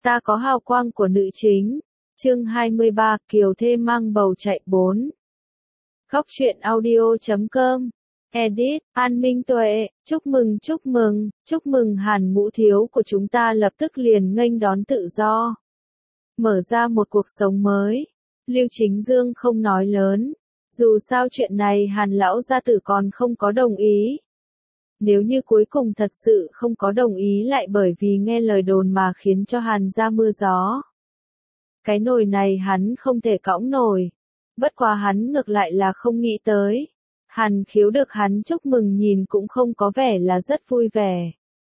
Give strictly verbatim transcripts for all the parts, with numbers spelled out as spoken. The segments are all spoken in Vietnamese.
Ta có hào quang của nữ chính. Chương hai mươi ba, Kiều Thê mang bầu chạy bốn. Góc truyện audio chấm com. Edit, An Minh Tuệ, chúc mừng chúc mừng, chúc mừng Hàn Ngũ thiếu của chúng ta lập tức liền nghênh đón tự do. Mở ra một cuộc sống mới. Lưu Chính Dương không nói lớn. Dù sao chuyện này Hàn lão gia tử còn không có đồng ý. Nếu như cuối cùng thật sự không có đồng ý lại bởi vì nghe lời đồn mà khiến cho Hàn ra mưa gió. Cái nồi này hắn không thể cõng nổi. Bất quá hắn ngược lại là không nghĩ tới. Hàn Khiếu được hắn chúc mừng nhìn cũng không có vẻ là rất vui vẻ.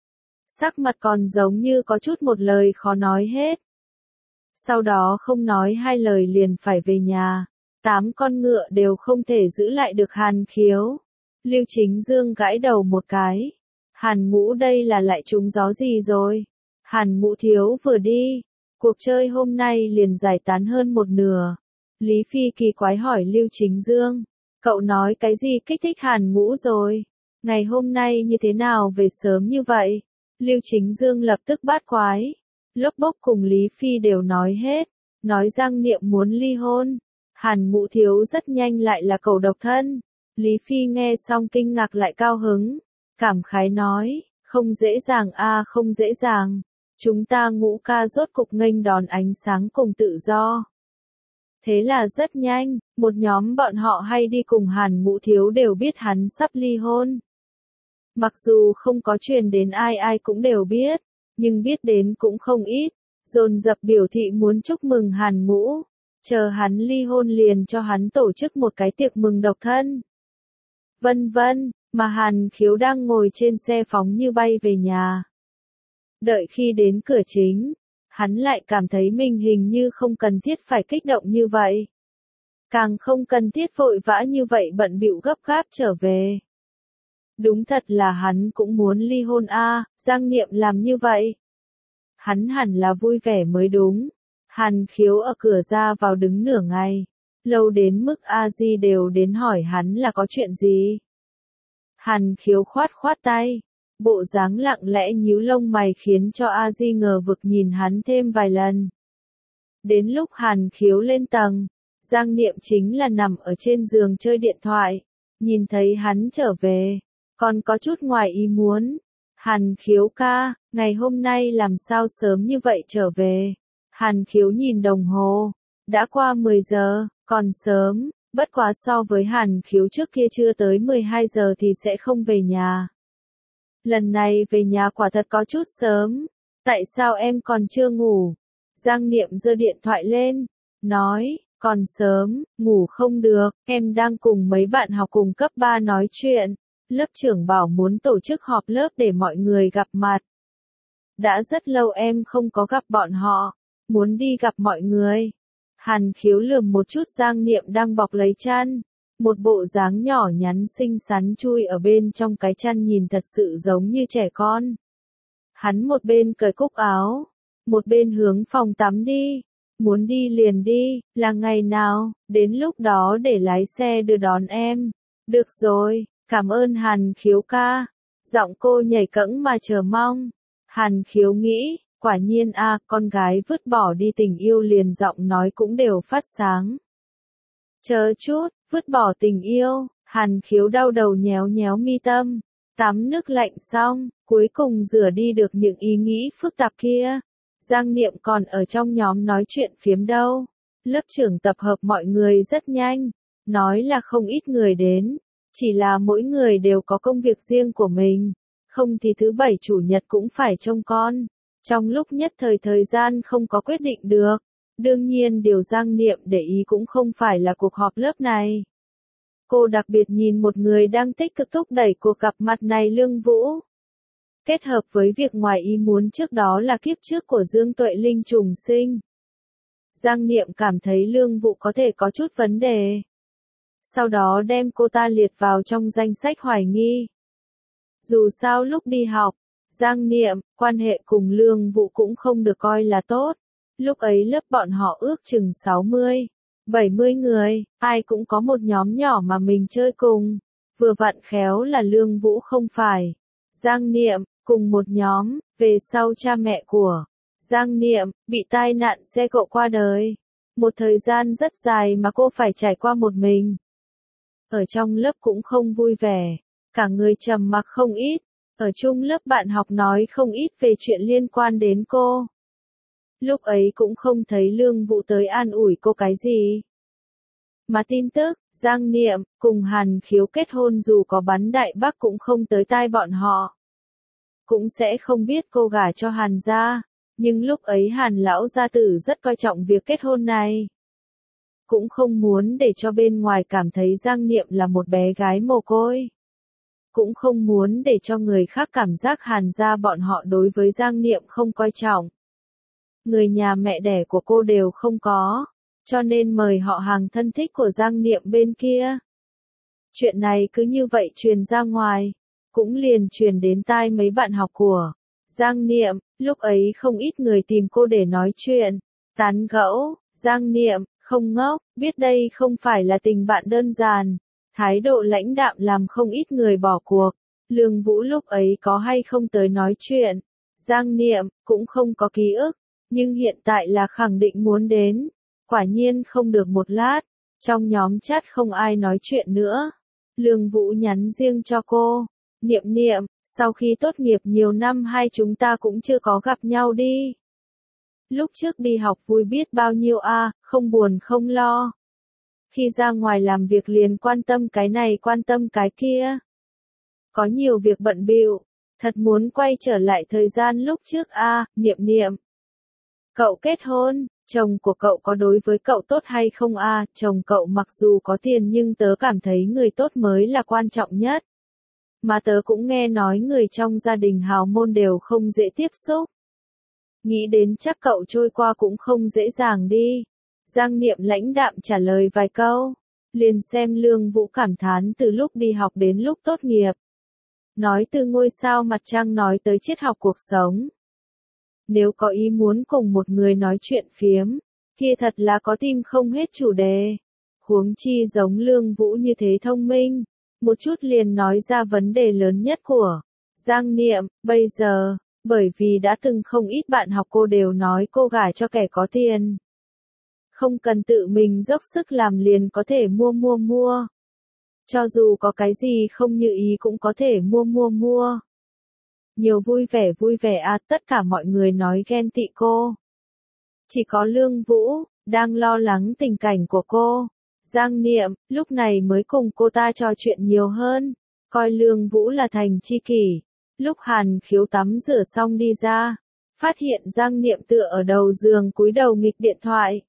Sắc mặt còn giống như có chút một lời khó nói hết. Sau đó không nói hai lời liền phải về nhà. Tám con ngựa đều không thể giữ lại được Hàn Khiếu. Lưu Chính Dương gãi đầu một cái. Hàn Ngũ đây là lại trúng gió gì rồi? Hàn Ngũ thiếu vừa đi. Cuộc chơi hôm nay liền giải tán hơn một nửa. Lý Phi kỳ quái hỏi Lưu Chính Dương. Cậu nói cái gì kích thích Hàn Ngũ rồi? Ngày hôm nay như thế nào về sớm như vậy? Lưu Chính Dương lập tức bát quái. Lốc Bốc cùng Lý Phi đều nói hết. Nói Giang Niệm muốn ly hôn. Hàn Ngũ thiếu rất nhanh lại là cậu độc thân. Lý Phi nghe xong kinh ngạc lại cao hứng. Cảm khái nói, không dễ dàng a không dễ dàng. Chúng ta Ngũ ca rốt cục nghênh đón ánh sáng cùng tự do. Thế là rất nhanh, một nhóm bọn họ hay đi cùng Hàn Ngũ thiếu đều biết hắn sắp ly hôn. Mặc dù không có truyền đến ai ai cũng đều biết, nhưng biết đến cũng không ít, dồn dập biểu thị muốn chúc mừng Hàn Ngũ, chờ hắn ly hôn liền cho hắn tổ chức một cái tiệc mừng độc thân. Vân vân, mà Hàn Khiếu đang ngồi trên xe phóng như bay về nhà. Đợi khi đến cửa chính, hắn lại cảm thấy mình hình như không cần thiết phải kích động như vậy. Càng không cần thiết vội vã như vậy bận bịu gấp gáp trở về. Đúng thật là hắn cũng muốn ly hôn a, Giang Niệm làm như vậy. Hắn hẳn là vui vẻ mới đúng. Hàn Khiếu ở cửa ra vào đứng nửa ngày. Lâu đến mức A Di đều đến hỏi hắn là có chuyện gì. Hàn Khiếu khoát khoát tay. Bộ dáng lặng lẽ nhíu lông mày khiến cho A Di ngờ vực nhìn hắn thêm vài lần. Đến lúc Hàn Khiếu lên tầng, Giang Niệm chính là nằm ở trên giường chơi điện thoại. Nhìn thấy hắn trở về, còn có chút ngoài ý muốn. Hàn Khiếu ca, ngày hôm nay làm sao sớm như vậy trở về? Hàn Khiếu nhìn đồng hồ, đã qua mười giờ, còn sớm, bất quá so với Hàn Khiếu trước kia chưa tới mười hai giờ thì sẽ không về nhà. Lần này về nhà quả thật có chút sớm, tại sao em còn chưa ngủ? Giang Niệm giơ điện thoại lên, nói, còn sớm, ngủ không được, em đang cùng mấy bạn học cùng cấp ba nói chuyện, lớp trưởng bảo muốn tổ chức họp lớp để mọi người gặp mặt. Đã rất lâu em không có gặp bọn họ, muốn đi gặp mọi người. Hàn Khiếu lườm một chút Giang Niệm đang bọc lấy chăn. Một bộ dáng nhỏ nhắn xinh xắn chui ở bên trong cái chăn nhìn thật sự giống như trẻ con. Hắn một bên cởi cúc áo, một bên hướng phòng tắm đi. Muốn đi liền đi, là ngày nào, đến lúc đó để lái xe đưa đón em. Được rồi, cảm ơn Hàn Khiếu ca. Giọng cô nhảy cẫng mà chờ mong. Hàn Khiếu nghĩ, quả nhiên a, con gái vứt bỏ đi tình yêu liền giọng nói cũng đều phát sáng. Chờ chút, vứt bỏ tình yêu, Hàn Khiếu đau đầu nhéo nhéo mi tâm, tắm nước lạnh xong, cuối cùng rửa đi được những ý nghĩ phức tạp kia. Giang Niệm còn ở trong nhóm nói chuyện phiếm đâu. Lớp trưởng tập hợp mọi người rất nhanh, nói là không ít người đến, chỉ là mỗi người đều có công việc riêng của mình, không thì thứ bảy chủ nhật cũng phải trông con. Trong lúc nhất thời thời gian không có quyết định được. Đương nhiên điều Giang Niệm để ý cũng không phải là cuộc họp lớp này. Cô đặc biệt nhìn một người đang tích cực thúc đẩy cuộc gặp mặt này Lương Vũ. Kết hợp với việc ngoài ý muốn trước đó là kiếp trước của Dương Tuệ Linh trùng sinh. Giang Niệm cảm thấy Lương Vũ có thể có chút vấn đề. Sau đó đem cô ta liệt vào trong danh sách hoài nghi. Dù sao lúc đi học, Giang Niệm, quan hệ cùng Lương Vũ cũng không được coi là tốt. Lúc ấy lớp bọn họ ước chừng sáu mươi, bảy mươi người, ai cũng có một nhóm nhỏ mà mình chơi cùng. Vừa vặn khéo là Lương Vũ không phải. Giang Niệm, cùng một nhóm, về sau cha mẹ của Giang Niệm, bị tai nạn xe cộ qua đời. Một thời gian rất dài mà cô phải trải qua một mình. Ở trong lớp cũng không vui vẻ, cả người trầm mặc không ít. Ở chung lớp bạn học nói không ít về chuyện liên quan đến cô. Lúc ấy cũng không thấy Lương Vũ tới an ủi cô cái gì. Mà tin tức, Giang Niệm, cùng Hàn Khiếu kết hôn dù có bắn Đại Bắc cũng không tới tai bọn họ. Cũng sẽ không biết cô gả cho Hàn gia, nhưng lúc ấy Hàn lão gia tử rất coi trọng việc kết hôn này. Cũng không muốn để cho bên ngoài cảm thấy Giang Niệm là một bé gái mồ côi. Cũng không muốn để cho người khác cảm giác Hàn gia bọn họ đối với Giang Niệm không coi trọng. Người nhà mẹ đẻ của cô đều không có, cho nên mời họ hàng thân thích của Giang Niệm bên kia. Chuyện này cứ như vậy truyền ra ngoài, cũng liền truyền đến tai mấy bạn học của Giang Niệm. Lúc ấy không ít người tìm cô để nói chuyện, tán gẫu. Giang Niệm, không ngốc, biết đây không phải là tình bạn đơn giản. Thái độ lãnh đạm làm không ít người bỏ cuộc. Lương Vũ lúc ấy có hay không tới nói chuyện. Giang Niệm, cũng không có ký ức, nhưng hiện tại là khẳng định muốn đến. Quả nhiên không được một lát, trong nhóm chat không ai nói chuyện nữa. Lương Vũ nhắn riêng cho cô. Niệm Niệm, sau khi tốt nghiệp nhiều năm hai chúng ta cũng chưa có gặp nhau đi. Lúc trước đi học vui biết bao nhiêu a, à, không buồn không lo. Khi ra ngoài làm việc liền quan tâm cái này quan tâm cái kia. Có nhiều việc bận bịu, thật muốn quay trở lại thời gian lúc trước a, à, Niệm Niệm. Cậu kết hôn, chồng của cậu có đối với cậu tốt hay không a? À? Chồng cậu mặc dù có tiền nhưng tớ cảm thấy người tốt mới là quan trọng nhất. Mà tớ cũng nghe nói người trong gia đình hào môn đều không dễ tiếp xúc. Nghĩ đến chắc cậu trôi qua cũng không dễ dàng đi. Giang Niệm lãnh đạm trả lời vài câu. Liền xem Lương Vũ cảm thán từ lúc đi học đến lúc tốt nghiệp. Nói từ ngôi sao mặt trăng nói tới triết học cuộc sống. Nếu có ý muốn cùng một người nói chuyện phiếm, kia thật là có tim không hết chủ đề. Huống chi giống Lương Vũ như thế thông minh, một chút liền nói ra vấn đề lớn nhất của Giang Niệm. Bây giờ, bởi vì đã từng không ít bạn học cô đều nói cô gả cho kẻ có tiền. Không cần tự mình dốc sức làm liền có thể mua mua mua. Cho dù có cái gì không như ý cũng có thể mua mua mua. Nhiều vui vẻ vui vẻ à, tất cả mọi người nói ghen tị cô. Chỉ có Lương Vũ, đang lo lắng tình cảnh của cô. Giang Niệm, lúc này mới cùng cô ta trò chuyện nhiều hơn, coi Lương Vũ là thành tri kỷ. Lúc Hàn Khiếu tắm rửa xong đi ra, phát hiện Giang Niệm tựa ở đầu giường cúi đầu nghịch điện thoại.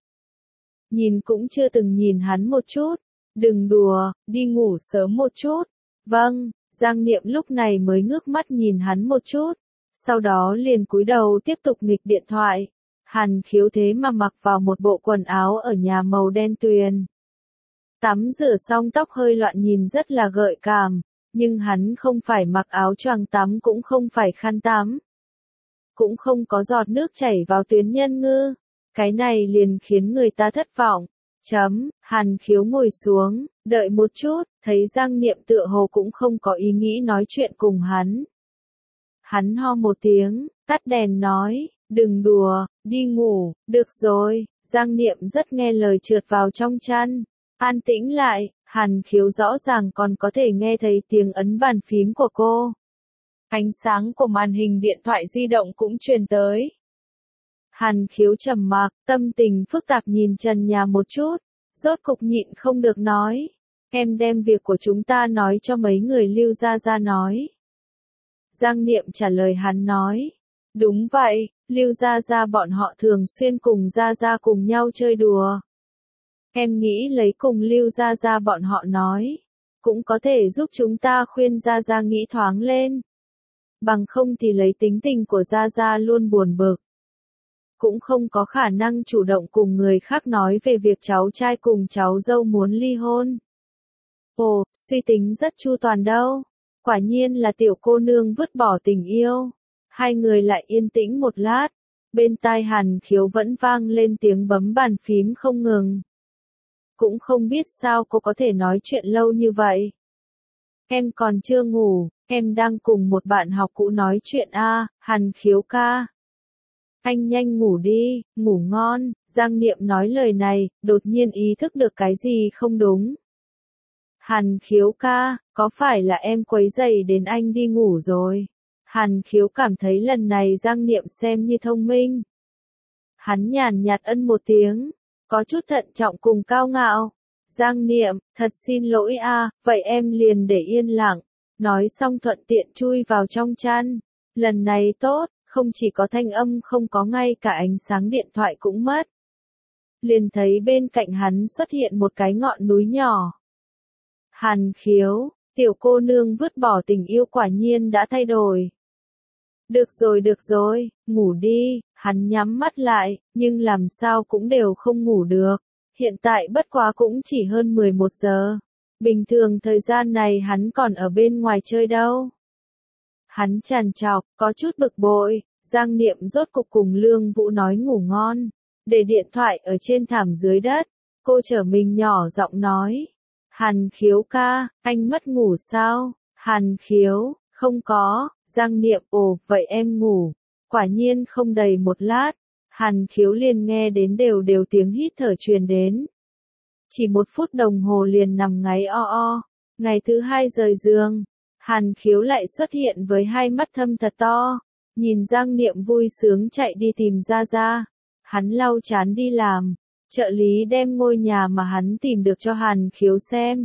Nhìn cũng chưa từng nhìn hắn một chút, đừng đùa, đi ngủ sớm một chút. Vâng. Giang Niệm lúc này mới ngước mắt nhìn hắn một chút, sau đó liền cúi đầu tiếp tục nghịch điện thoại. Hàn Khiếu thế mà mặc vào một bộ quần áo ở nhà màu đen tuyền. Tắm rửa xong tóc hơi loạn nhìn rất là gợi cảm, nhưng hắn không phải mặc áo choàng tắm cũng không phải khăn tắm. Cũng không có giọt nước chảy vào tuyến nhân ngư. Cái này liền khiến người ta thất vọng. Chấm, Hàn Khiếu ngồi xuống, đợi một chút, thấy Giang Niệm tựa hồ cũng không có ý nghĩ nói chuyện cùng hắn. Hắn ho một tiếng, tắt đèn nói, đừng đùa, đi ngủ, được rồi. Giang Niệm rất nghe lời trượt vào trong chăn, an tĩnh lại. Hàn Khiếu rõ ràng còn có thể nghe thấy tiếng ấn bàn phím của cô. Ánh sáng của màn hình điện thoại di động cũng truyền tới. Hàn Khiếu trầm mặc, tâm tình phức tạp nhìn trần nhà một chút, rốt cục nhịn không được nói. Em đem việc của chúng ta nói cho mấy người Lưu Gia Gia nói. Giang Niệm trả lời hắn nói. Đúng vậy, Lưu Gia Gia bọn họ thường xuyên cùng Gia Gia cùng nhau chơi đùa. Em nghĩ lấy cùng Lưu Gia Gia bọn họ nói, cũng có thể giúp chúng ta khuyên Gia Gia nghĩ thoáng lên. Bằng không thì lấy tính tình của Gia Gia luôn buồn bực. Cũng không có khả năng chủ động cùng người khác nói về việc cháu trai cùng cháu dâu muốn ly hôn. Ồ, suy tính rất chu toàn đâu. Quả nhiên là tiểu cô nương vứt bỏ tình yêu. Hai người lại yên tĩnh một lát. Bên tai Hàn Khiếu vẫn vang lên tiếng bấm bàn phím không ngừng. Cũng không biết sao cô có thể nói chuyện lâu như vậy. Em còn chưa ngủ, em đang cùng một bạn học cũ nói chuyện a, à, Hàn Khiếu ca. anh nhanh ngủ đi, ngủ ngon. Giang Niệm nói lời này, đột nhiên ý thức được cái gì không đúng. Hàn Khiếu ca, có phải là em quấy rầy đến anh đi ngủ rồi? Hàn Khiếu cảm thấy lần này Giang Niệm xem như thông minh. Hắn nhàn nhạt ân một tiếng, có chút thận trọng cùng cao ngạo. Giang Niệm, thật xin lỗi a, vậy em liền để yên lặng. Nói xong thuận tiện chui vào trong chăn. Lần này tốt, không chỉ có thanh âm không có, ngay cả ánh sáng điện thoại cũng mất. Liền thấy bên cạnh hắn xuất hiện một cái ngọn núi nhỏ. Hàn Khiếu, tiểu cô nương vứt bỏ tình yêu quả nhiên đã thay đổi. Được rồi được rồi, ngủ đi. Hắn nhắm mắt lại, nhưng làm sao cũng đều không ngủ được. Hiện tại bất quá cũng chỉ hơn mười một giờ. Bình thường thời gian này hắn còn ở bên ngoài chơi đâu. Hắn trằn trọc, có chút bực bội. Giang Niệm rốt cục cùng Lương Vũ nói ngủ ngon. Để điện thoại ở trên thảm dưới đất. Cô trở mình nhỏ giọng nói. Hàn Khiếu ca, anh mất ngủ sao? Hàn Khiếu, không có. Giang Niệm, ồ, vậy em ngủ. Quả nhiên không đầy một lát. Hàn Khiếu liền nghe đến đều đều tiếng hít thở truyền đến. Chỉ một phút đồng hồ liền nằm ngáy o o. Ngày thứ hai rời giường. Hàn Khiếu lại xuất hiện với hai mắt thâm thật to. Nhìn Giang Niệm vui sướng chạy đi tìm Gia Gia. Hắn lau chán đi làm. Trợ lý đem ngôi nhà mà hắn tìm được cho Hàn Khiếu xem.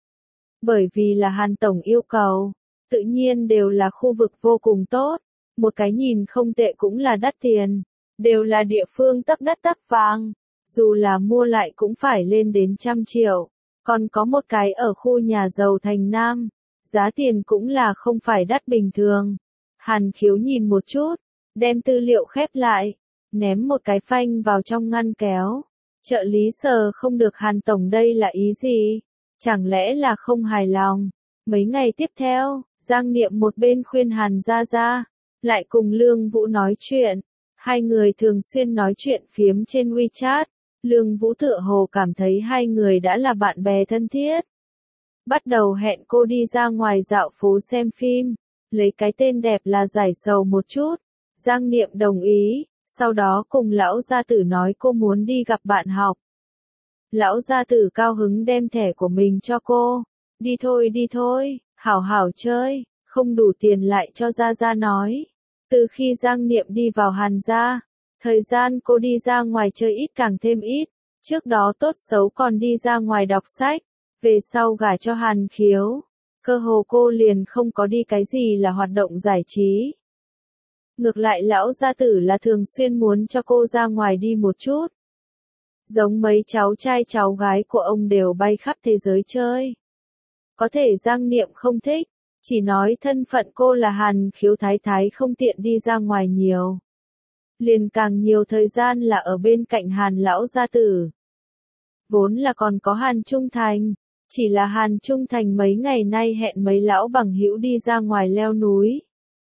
Bởi vì là Hàn Tổng yêu cầu, tự nhiên đều là khu vực vô cùng tốt. Một cái nhìn không tệ cũng là đắt tiền. Đều là địa phương tắc đất tắc vàng. Dù là mua lại cũng phải lên đến trăm triệu. Còn có một cái ở khu nhà giàu thành Nam. Giá tiền cũng là không phải đắt bình thường. Hàn Khiếu nhìn một chút, đem tư liệu khép lại, ném một cái phanh vào trong ngăn kéo. Trợ lý sờ không được Hàn Tổng đây là ý gì? Chẳng lẽ là không hài lòng? Mấy ngày tiếp theo, Giang Niệm một bên khuyên Hàn Gia Gia, lại cùng Lương Vũ nói chuyện. Hai người thường xuyên nói chuyện phiếm trên WeChat. Lương Vũ tựa hồ cảm thấy hai người đã là bạn bè thân thiết. Bắt đầu hẹn cô đi ra ngoài dạo phố xem phim, lấy cái tên đẹp là giải sầu một chút. Giang Niệm đồng ý, sau đó cùng lão gia tử nói cô muốn đi gặp bạn học. Lão gia tử cao hứng đem thẻ của mình cho cô. Đi thôi đi thôi, hảo hảo chơi, không đủ tiền lại cho Gia Gia nói. Từ khi Giang Niệm đi vào Hàn gia, thời gian cô đi ra ngoài chơi ít càng thêm ít. Trước đó tốt xấu còn đi ra ngoài đọc sách. Về sau gả cho Hàn Khiếu, cơ hồ cô liền không có đi cái gì là hoạt động giải trí. Ngược lại lão gia tử là thường xuyên muốn cho cô ra ngoài đi một chút. Giống mấy cháu trai cháu gái của ông đều bay khắp thế giới chơi. Có thể Giang Niệm không thích, chỉ nói thân phận cô là Hàn Khiếu thái thái không tiện đi ra ngoài nhiều. Liền càng nhiều thời gian là ở bên cạnh Hàn lão gia tử. Vốn là còn có Hàn Trung Thành, chỉ là Hàn Trung Thành mấy ngày nay hẹn mấy lão bằng hữu đi ra ngoài leo núi.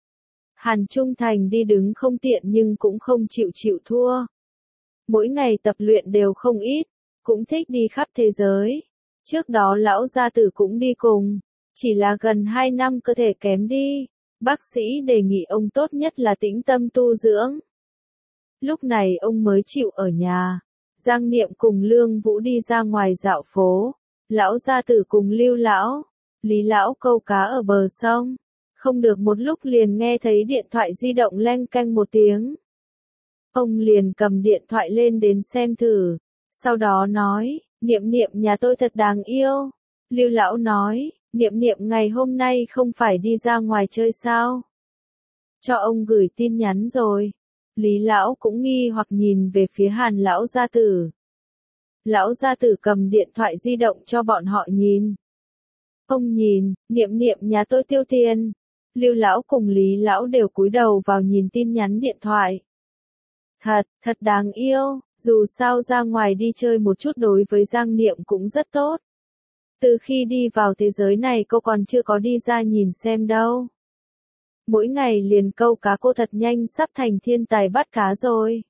Hàn Trung Thành đi đứng không tiện nhưng cũng không chịu chịu thua. Mỗi ngày tập luyện đều không ít, cũng thích đi khắp thế giới. Trước đó lão gia tử cũng đi cùng, chỉ là gần hai năm cơ thể kém đi. Bác sĩ đề nghị ông tốt nhất là tĩnh tâm tu dưỡng. Lúc này ông mới chịu ở nhà. Giang Niệm cùng Lương Vũ đi ra ngoài dạo phố. Lão gia tử cùng Lưu lão, Lý lão câu cá ở bờ sông. Không được một lúc liền nghe thấy điện thoại di động leng keng một tiếng. Ông liền cầm điện thoại lên đến xem thử. Sau đó nói, Niệm Niệm nhà tôi thật đáng yêu. Lưu lão nói, Niệm Niệm ngày hôm nay không phải đi ra ngoài chơi sao? Cho ông gửi tin nhắn rồi. Lý lão cũng nghi hoặc nhìn về phía Hàn lão gia tử. Lão gia tử cầm điện thoại di động cho bọn họ nhìn. Ông nhìn, Niệm Niệm nhà tôi tiêu tiền. Lưu lão cùng Lý lão đều cúi đầu vào nhìn tin nhắn điện thoại. Thật, thật đáng yêu, dù sao ra ngoài đi chơi một chút đối với Giang Niệm cũng rất tốt. Từ khi đi vào thế giới này cô còn chưa có đi ra nhìn xem đâu. Mỗi ngày liền câu cá cô thật nhanh sắp thành thiên tài bắt cá rồi.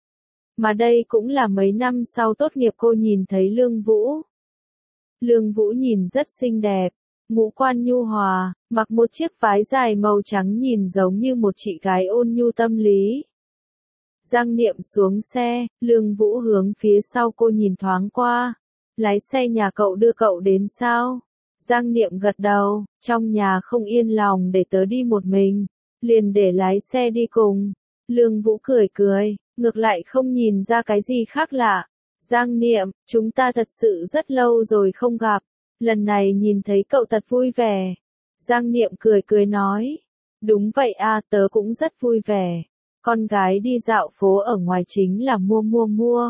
Mà đây cũng là mấy năm sau tốt nghiệp cô nhìn thấy Lương Vũ. Lương Vũ nhìn rất xinh đẹp, ngũ quan nhu hòa, mặc một chiếc váy dài màu trắng nhìn giống như một chị gái ôn nhu tâm lý. Giang Niệm xuống xe, Lương Vũ hướng phía sau cô nhìn thoáng qua. Lái xe nhà cậu đưa cậu đến sao? Giang Niệm gật đầu, trong nhà không yên lòng để tớ đi một mình, liền để lái xe đi cùng. Lương Vũ cười cười, ngược lại không nhìn ra cái gì khác lạ. Giang Niệm, chúng ta thật sự rất lâu rồi không gặp, lần này nhìn thấy cậu thật vui vẻ. Giang Niệm cười cười nói, đúng vậy à, tớ cũng rất vui vẻ. Con gái đi dạo phố ở ngoài chính là mua mua mua.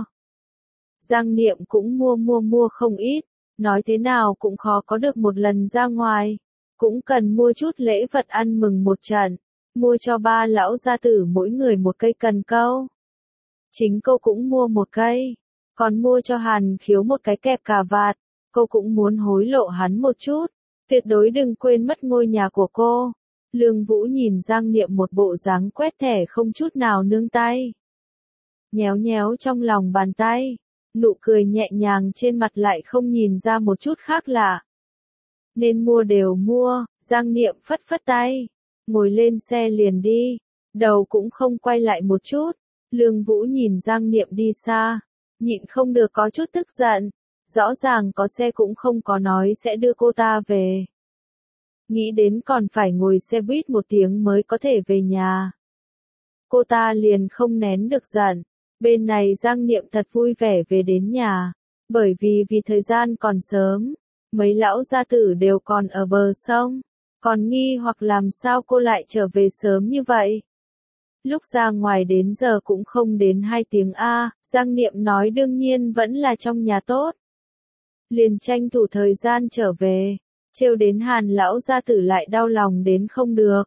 Giang Niệm cũng mua mua mua không ít, nói thế nào cũng khó có được một lần ra ngoài, cũng cần mua chút lễ vật ăn mừng một trận, mua cho ba lão gia tử mỗi người một cây cần câu. Chính cô cũng mua một cây, còn mua cho Hàn Khiếu một cái kẹp cà vạt, cô cũng muốn hối lộ hắn một chút, tuyệt đối đừng quên mất ngôi nhà của cô. Lương Vũ nhìn Giang Niệm một bộ dáng quét thẻ không chút nào nương tay. Nhéo nhéo trong lòng bàn tay, nụ cười nhẹ nhàng trên mặt lại không nhìn ra một chút khác lạ. Nên mua đều mua, Giang Niệm phất phất tay, ngồi lên xe liền đi, đầu cũng không quay lại một chút. Lương Vũ nhìn Giang Niệm đi xa, nhịn không được có chút tức giận, rõ ràng có xe cũng không có nói sẽ đưa cô ta về. Nghĩ đến còn phải ngồi xe buýt một tiếng mới có thể về nhà. Cô ta liền không nén được giận. Bên này Giang Niệm thật vui vẻ về đến nhà, bởi vì vì thời gian còn sớm, mấy lão gia tử đều còn ở bờ sông, còn nghi hoặc làm sao cô lại trở về sớm như vậy. Lúc ra ngoài đến giờ cũng không đến hai tiếng a, Giang Niệm nói đương nhiên vẫn là trong nhà tốt. Liền tranh thủ thời gian trở về, trêu đến Hàn lão gia tử lại đau lòng đến không được.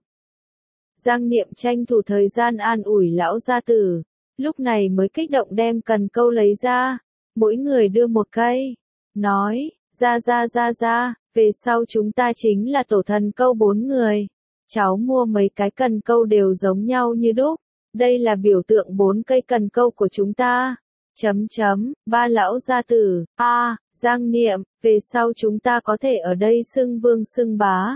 Giang Niệm tranh thủ thời gian an ủi lão gia tử, lúc này mới kích động đem cần câu lấy ra, mỗi người đưa một cây, nói, ra ra ra ra, về sau chúng ta chính là tổ thần câu bốn người. Cháu mua mấy cái cần câu đều giống nhau như đúc, đây là biểu tượng bốn cây cần câu của chúng ta. Chấm chấm, ba lão gia tử, a, à, Giang Niệm, về sau chúng ta có thể ở đây xưng vương xưng bá.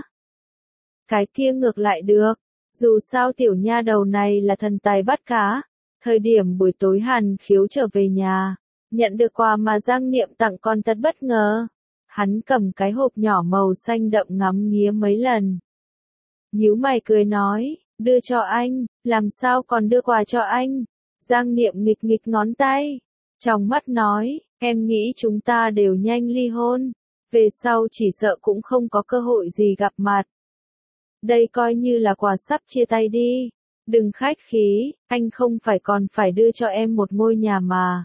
Cái kia ngược lại được, dù sao tiểu nha đầu này là thần tài bắt cá. Thời điểm buổi tối Hàn Khiếu trở về nhà, nhận được quà mà Giang Niệm tặng con thật bất ngờ. Hắn cầm cái hộp nhỏ màu xanh đậm ngắm nghía mấy lần. Nhíu mày cười nói, đưa cho anh, làm sao còn đưa quà cho anh? Giang Niệm nghịch nghịch ngón tay, trong mắt nói, em nghĩ chúng ta đều nhanh ly hôn, về sau chỉ sợ cũng không có cơ hội gì gặp mặt. Đây coi như là quà sắp chia tay đi. Đừng khách khí, anh không phải còn phải đưa cho em một ngôi nhà mà.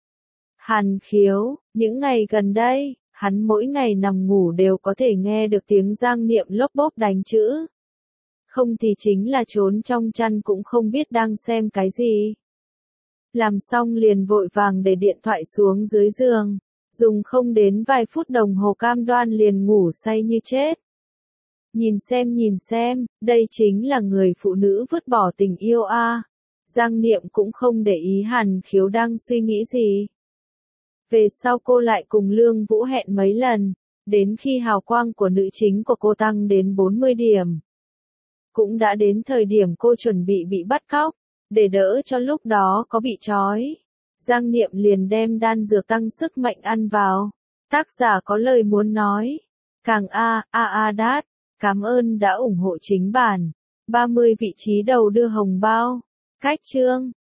Hàn Khiếu, những ngày gần đây, hắn mỗi ngày nằm ngủ đều có thể nghe được tiếng Giang Niệm lốp bốp đánh chữ. Không thì chính là trốn trong chăn cũng không biết đang xem cái gì. Làm xong liền vội vàng để điện thoại xuống dưới giường, dùng không đến vài phút đồng hồ cam đoan liền ngủ say như chết. Nhìn xem nhìn xem, đây chính là người phụ nữ vứt bỏ tình yêu a. À. Giang Niệm cũng không để ý Hàn Khiếu đang suy nghĩ gì. Về sau cô lại cùng Lương Vũ hẹn mấy lần, đến khi hào quang của nữ chính của cô tăng đến bốn mươi điểm. Cũng đã đến thời điểm cô chuẩn bị bị bắt cóc, để đỡ cho lúc đó có bị trói. Giang Niệm liền đem đan dược tăng sức mạnh ăn vào. Tác giả có lời muốn nói. Càng a, a a đát. Cảm ơn đã ủng hộ chính bản. ba mươi vị trí đầu đưa hồng bao. Cách chương.